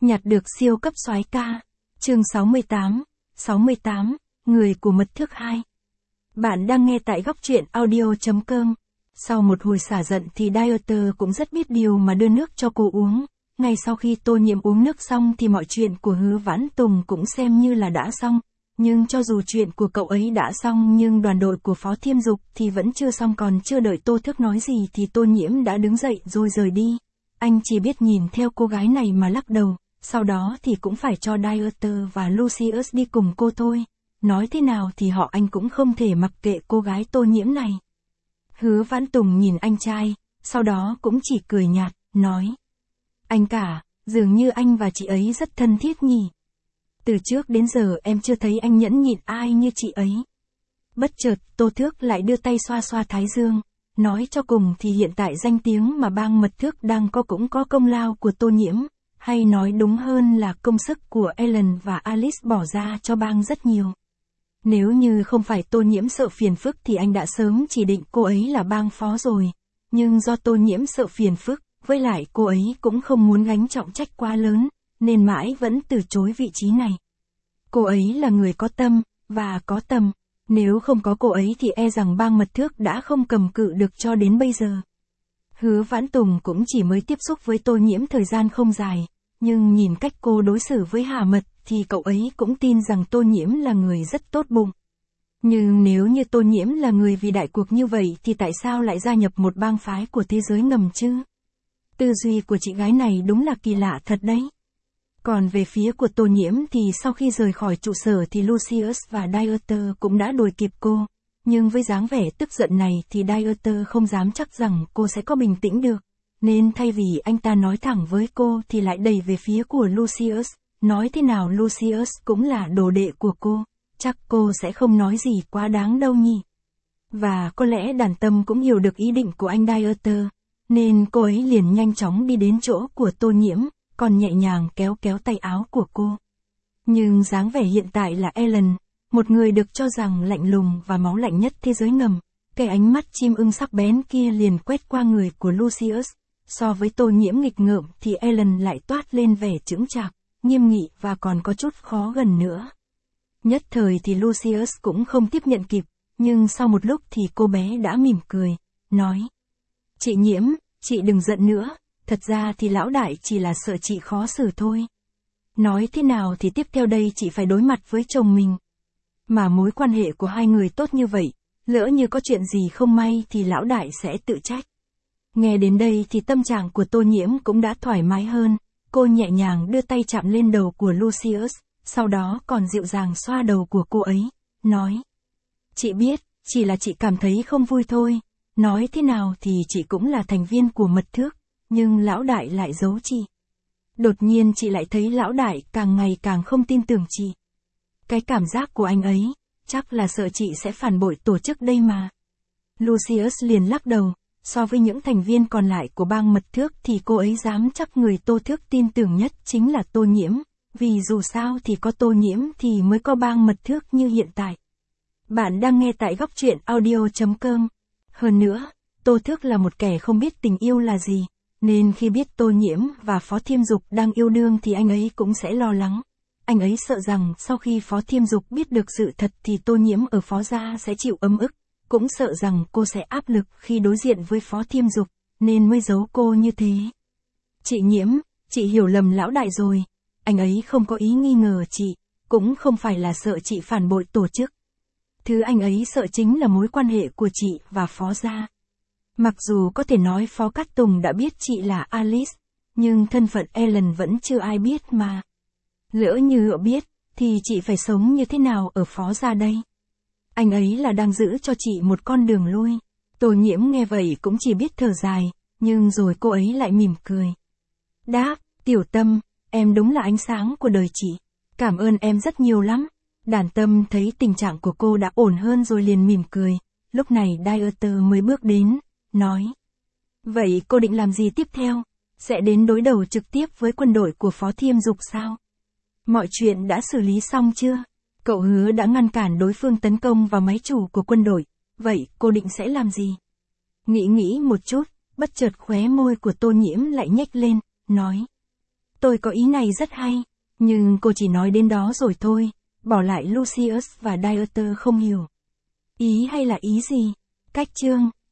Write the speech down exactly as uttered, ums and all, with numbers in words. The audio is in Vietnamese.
Nhặt được siêu cấp soái ca. Chương sáu mươi tám, sáu mươi tám, người của mật thước hai. Bạn đang nghe tại góc truyện audio chấm com. Sau một hồi xả giận thì Dieter cũng rất biết điều mà đưa nước cho cô uống. Ngay sau khi Tô Nhiễm uống nước xong thì mọi chuyện của Hứa Vãn Tùng cũng xem như là đã xong. Nhưng cho dù chuyện của cậu ấy đã xong nhưng đoàn đội của Phó Thiêm Dục thì vẫn chưa xong, còn chưa đợi Tô Thước nói gì thì Tô Nhiễm đã đứng dậy rồi rời đi. Anh chỉ biết nhìn theo cô gái này mà lắc đầu, sau đó thì cũng phải cho Dieter và Lucius đi cùng cô thôi. Nói thế nào thì họ anh cũng không thể mặc kệ cô gái Tô Nhiễm này. Hứa Vãn Tùng nhìn anh trai, sau đó cũng chỉ cười nhạt, nói. Anh cả, dường như anh và chị ấy rất thân thiết nhỉ. Từ trước đến giờ em chưa thấy anh nhẫn nhịn ai như chị ấy. Bất chợt, Tô Thước lại đưa tay xoa xoa thái dương. Nói cho cùng thì hiện tại danh tiếng mà bang mật thước đang có cũng có công lao của Tô Nhiễm, hay nói đúng hơn là công sức của Ellen và Alice bỏ ra cho bang rất nhiều. Nếu như không phải Tô Nhiễm sợ phiền phức thì anh đã sớm chỉ định cô ấy là bang phó rồi. Nhưng do Tô Nhiễm sợ phiền phức, với lại cô ấy cũng không muốn gánh trọng trách quá lớn, nên mãi vẫn từ chối vị trí này. Cô ấy là người có tâm, và có tầm. Nếu không có cô ấy thì e rằng bang mật thước đã không cầm cự được cho đến bây giờ. Hứa Vãn Tùng cũng chỉ mới tiếp xúc với Tô Nhiễm thời gian không dài, nhưng nhìn cách cô đối xử với Hà Mật thì cậu ấy cũng tin rằng Tô Nhiễm là người rất tốt bụng. Nhưng nếu như Tô Nhiễm là người vì đại cuộc như vậy thì tại sao lại gia nhập một bang phái của thế giới ngầm chứ? Tư duy của chị gái này đúng là kỳ lạ thật đấy. Còn về phía của Tô Nhiễm thì sau khi rời khỏi trụ sở thì Lucius và Dieter cũng đã đuổi kịp cô. Nhưng với dáng vẻ tức giận này thì Dieter không dám chắc rằng cô sẽ có bình tĩnh được. Nên thay vì anh ta nói thẳng với cô thì lại đẩy về phía của Lucius. Nói thế nào Lucius cũng là đồ đệ của cô. Chắc cô sẽ không nói gì quá đáng đâu nhỉ. Và có lẽ Đàn Tâm cũng hiểu được ý định của anh Dieter. Nên cô ấy liền nhanh chóng đi đến chỗ của Tô Nhiễm, còn nhẹ nhàng kéo kéo tay áo của cô. Nhưng dáng vẻ hiện tại là Ellen, một người được cho rằng lạnh lùng và máu lạnh nhất thế giới ngầm. Cái ánh mắt chim ưng sắc bén kia liền quét qua người của Lucius. So với Tô Nhiễm nghịch ngợm thì Ellen lại toát lên vẻ chững chạc, nghiêm nghị và còn có chút khó gần nữa. Nhất thời thì Lucius cũng không tiếp nhận kịp, nhưng sau một lúc thì cô bé đã mỉm cười, nói. Chị Nhiễm, chị đừng giận nữa. Thật ra thì lão đại chỉ là sợ chị khó xử thôi. Nói thế nào thì tiếp theo đây chị phải đối mặt với chồng mình. Mà mối quan hệ của hai người tốt như vậy, lỡ như có chuyện gì không may thì lão đại sẽ tự trách. Nghe đến đây thì tâm trạng của Tô Nhiễm cũng đã thoải mái hơn. Cô nhẹ nhàng đưa tay chạm lên đầu của Lucius, sau đó còn dịu dàng xoa đầu của cô ấy, nói. Chị biết, chỉ là chị cảm thấy không vui thôi. Nói thế nào thì chị cũng là thành viên của mật thước. Nhưng lão đại lại giấu chị. Đột nhiên chị lại thấy lão đại càng ngày càng không tin tưởng chị. Cái cảm giác của anh ấy, chắc là sợ chị sẽ phản bội tổ chức đây mà. Lucius liền lắc đầu, so với những thành viên còn lại của bang mật thước thì cô ấy dám chắc người Tô Thước tin tưởng nhất chính là Tô Nhiễm, vì dù sao thì có Tô Nhiễm thì mới có bang mật thước như hiện tại. Bạn đang nghe tại góc truyện audio chấm com. Hơn nữa, Tô Thước là một kẻ không biết tình yêu là gì. Nên khi biết Tô Nhiễm và Phó Thiêm Dục đang yêu đương thì anh ấy cũng sẽ lo lắng. Anh ấy sợ rằng sau khi Phó Thiêm Dục biết được sự thật thì Tô Nhiễm ở Phó gia sẽ chịu ấm ức. Cũng sợ rằng cô sẽ áp lực khi đối diện với Phó Thiêm Dục, nên mới giấu cô như thế. Chị Nhiễm, chị hiểu lầm lão đại rồi. Anh ấy không có ý nghi ngờ chị, cũng không phải là sợ chị phản bội tổ chức. Thứ anh ấy sợ chính là mối quan hệ của chị và Phó gia. Mặc dù có thể nói Phó Cát Tùng đã biết chị là Alice, nhưng thân phận Ellen vẫn chưa ai biết mà. Lỡ như họ biết, thì chị phải sống như thế nào ở Phó gia đây? Anh ấy là đang giữ cho chị một con đường lui. Tô Nhiễm nghe vậy cũng chỉ biết thở dài, nhưng rồi cô ấy lại mỉm cười. Đáp, Tiểu Tâm, em đúng là ánh sáng của đời chị. Cảm ơn em rất nhiều lắm. Đàn Tâm thấy tình trạng của cô đã ổn hơn rồi liền mỉm cười. Lúc này Dieter mới bước đến. Nói. Vậy cô định làm gì tiếp theo? Sẽ đến đối đầu trực tiếp với quân đội của Phó Thiêm Dục sao? Mọi chuyện đã xử lý xong chưa? Cậu Hứa đã ngăn cản đối phương tấn công vào máy chủ của quân đội. Vậy cô định sẽ làm gì? Nghĩ nghĩ một chút, bất chợt khóe môi của Tô Nhiễm lại nhếch lên, nói. Tôi có ý này rất hay, nhưng cô chỉ nói đến đó rồi thôi, bỏ lại Lucius và Dieter không hiểu. Ý hay là ý gì? Cách chương